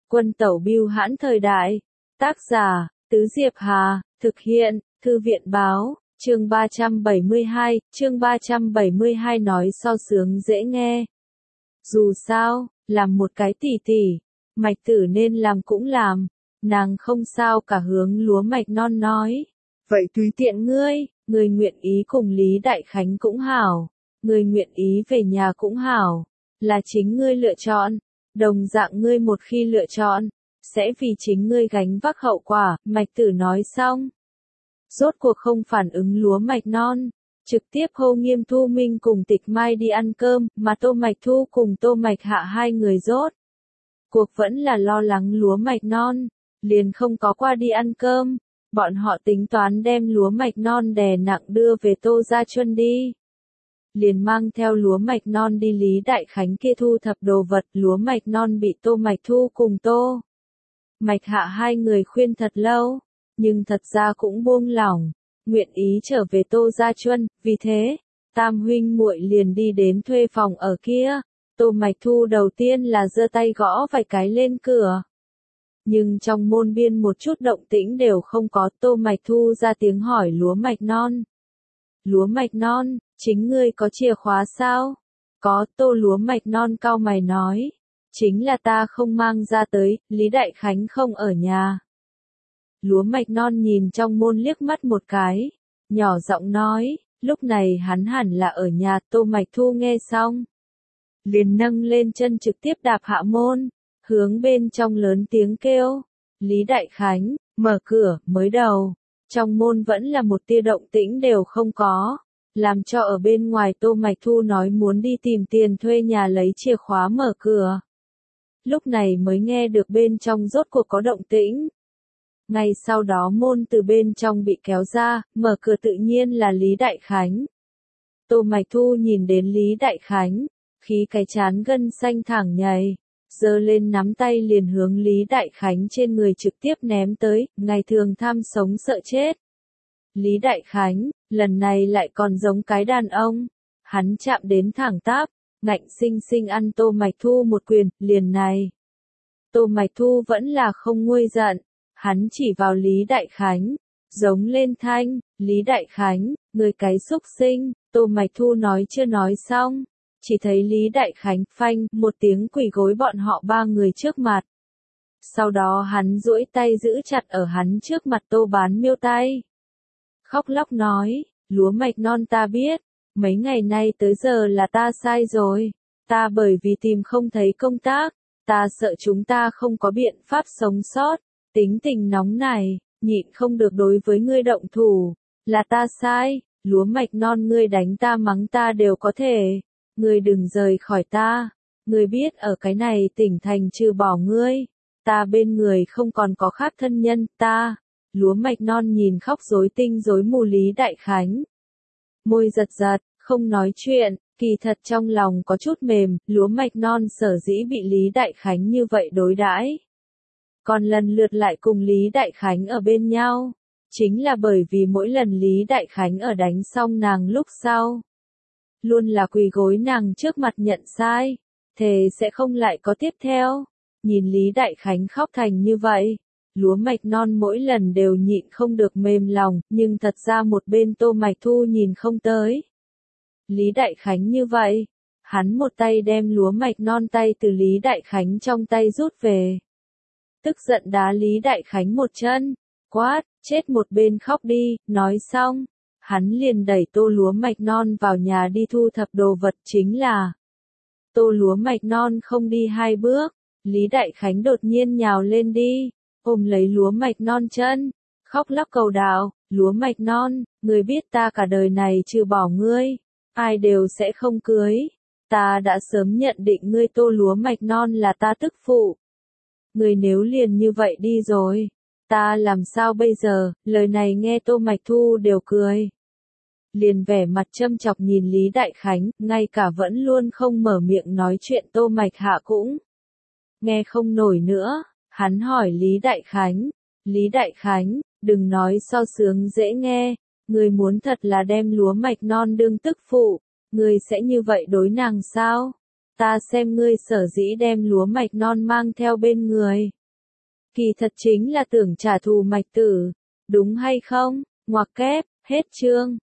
Quân tẩu bưu hãn thời đại. Tác giả, Tứ Diệp Hà, thực hiện, Thư viện báo, chương 372 nói so sướng dễ nghe. Dù sao, làm một cái tỷ tỷ, Mạch Tử nên làm cũng làm, nàng không sao cả hướng Lúa Mạch Non nói. Vậy tùy tiện ngươi, người nguyện ý cùng Lý Đại Khánh cũng hảo, người nguyện ý về nhà cũng hảo, là chính ngươi lựa chọn, đồng dạng ngươi một khi lựa chọn, sẽ vì chính ngươi gánh vác hậu quả, Mạch Tử nói xong. Rốt cuộc không phản ứng Lúa Mạch Non, trực tiếp hô Nghiêm Thu Minh cùng Tịch Mai đi ăn cơm, mà Tô Mạch Thu cùng Tô Mạch Hạ hai người rốt cuộc vẫn là lo lắng Lúa Mạch Non, liền không có qua đi ăn cơm, bọn họ tính toán đem Lúa Mạch Non đè nặng đưa về Tô Gia Chuân đi. Liền mang theo Lúa Mạch Non đi Lý Đại Khánh kia thu thập đồ vật, Lúa Mạch Non bị Tô Mạch Thu cùng Tô Mạch Hạ hai người khuyên thật lâu, nhưng thật ra cũng buông lỏng, nguyện ý trở về Tô Gia Chuân, vì thế, tam huynh muội liền đi đến thuê phòng ở kia. Tô Mạch Thu đầu tiên là giơ tay gõ vài cái lên cửa. Nhưng trong môn biên một chút động tĩnh đều không có, Tô Mạch Thu ra tiếng hỏi Lúa Mạch Non. Lúa Mạch Non, chính ngươi có chìa khóa sao? Có, Tô Lúa Mạch Non cau mày nói. Chính là ta không mang ra tới, Lý Đại Khánh không ở nhà. Lúa Mạch Non nhìn trong môn liếc mắt một cái, nhỏ giọng nói, lúc này hắn hẳn là ở nhà. Tô Mạch Thu nghe xong, liền nâng lên chân trực tiếp đạp hạ môn, hướng bên trong lớn tiếng kêu, Lý Đại Khánh, mở cửa. Mới đầu, trong môn vẫn là một tia động tĩnh đều không có, làm cho ở bên ngoài Tô Mạch Thu nói muốn đi tìm tiền thuê nhà lấy chìa khóa mở cửa. Lúc này mới nghe được bên trong rốt cuộc có động tĩnh. Ngay sau đó môn từ bên trong bị kéo ra, mở cửa tự nhiên là Lý Đại Khánh. Tô Mạch Thu nhìn đến Lý Đại Khánh, khí cái chán gân xanh thẳng nhảy, giơ lên nắm tay liền hướng Lý Đại Khánh trên người trực tiếp ném tới, ngày thường tham sống sợ chết. Lý Đại Khánh, lần này lại còn giống cái đàn ông, hắn chạm đến thẳng tắp, ngạnh sinh sinh ăn Tô Mạch Thu một quyền, liền này. Tô Mạch Thu vẫn là không nguôi giận, hắn chỉ vào Lý Đại Khánh, giống lên thanh, Lý Đại Khánh, người cái xúc sinh. Tô Mạch Thu nói chưa nói xong, chỉ thấy Lý Đại Khánh phanh một tiếng quỳ gối bọn họ ba người trước mặt. Sau đó hắn duỗi tay giữ chặt ở hắn trước mặt Tô Bán Miêu tay. Khóc lóc nói, Lúa Mạch Non ta biết, mấy ngày nay tới giờ là ta sai rồi, ta bởi vì tìm không thấy công tác, ta sợ chúng ta không có biện pháp sống sót, tính tình nóng này, nhịn không được đối với ngươi động thủ, là ta sai, Lúa Mạch Non ngươi đánh ta mắng ta đều có thể, ngươi đừng rời khỏi ta, ngươi biết ở cái này tỉnh thành trừ bỏ ngươi, ta bên người không còn có khác thân nhân, ta. Lúa Mạch Non nhìn khóc rối tinh rối mù Lý Đại Khánh. Môi giật giật, không nói chuyện, kỳ thật trong lòng có chút mềm, Lúa Mạch Non sở dĩ bị Lý Đại Khánh như vậy đối đãi, còn lần lượt lại cùng Lý Đại Khánh ở bên nhau, chính là bởi vì mỗi lần Lý Đại Khánh ở đánh xong nàng lúc sau, luôn là quỳ gối nàng trước mặt nhận sai, thề sẽ không lại có tiếp theo. Nhìn Lý Đại Khánh khóc thành như vậy, Lúa Mạch Non mỗi lần đều nhịn không được mềm lòng, nhưng thật ra một bên Tô Mạch Thu nhìn không tới. Lý Đại Khánh như vậy, hắn một tay đem Lúa Mạch Non tay từ Lý Đại Khánh trong tay rút về. Tức giận đá Lý Đại Khánh một chân, quát, chết một bên khóc đi, nói xong, hắn liền đẩy Tô Lúa Mạch Non vào nhà đi thu thập đồ vật, chính là Tô Lúa Mạch Non không đi hai bước, Lý Đại Khánh đột nhiên nhào lên đi, ôm lấy Lúa Mạch Non chân, khóc lóc cầu đạo, Lúa Mạch Non, ngươi biết ta cả đời này trừ bỏ ngươi, ai đều sẽ không cưới, ta đã sớm nhận định ngươi Tô Lúa Mạch Non là ta tức phụ. Ngươi nếu liền như vậy đi rồi, ta làm sao bây giờ, lời này nghe Tô Mạch Thu đều cười. Liền vẻ mặt châm chọc nhìn Lý Đại Khánh, ngay cả vẫn luôn không mở miệng nói chuyện Tô Mạch Hạ cũng nghe không nổi nữa, hắn hỏi Lý Đại Khánh, đừng nói so sướng dễ nghe, ngươi muốn thật là đem Lúa Mạch Non đương tức phụ, ngươi sẽ như vậy đối nàng sao? Ta xem ngươi sở dĩ đem Lúa Mạch Non mang theo bên người, Kỳ thật chính là tưởng trả thù Mạch Tử, đúng hay không? Ngoặc kép, hết chương.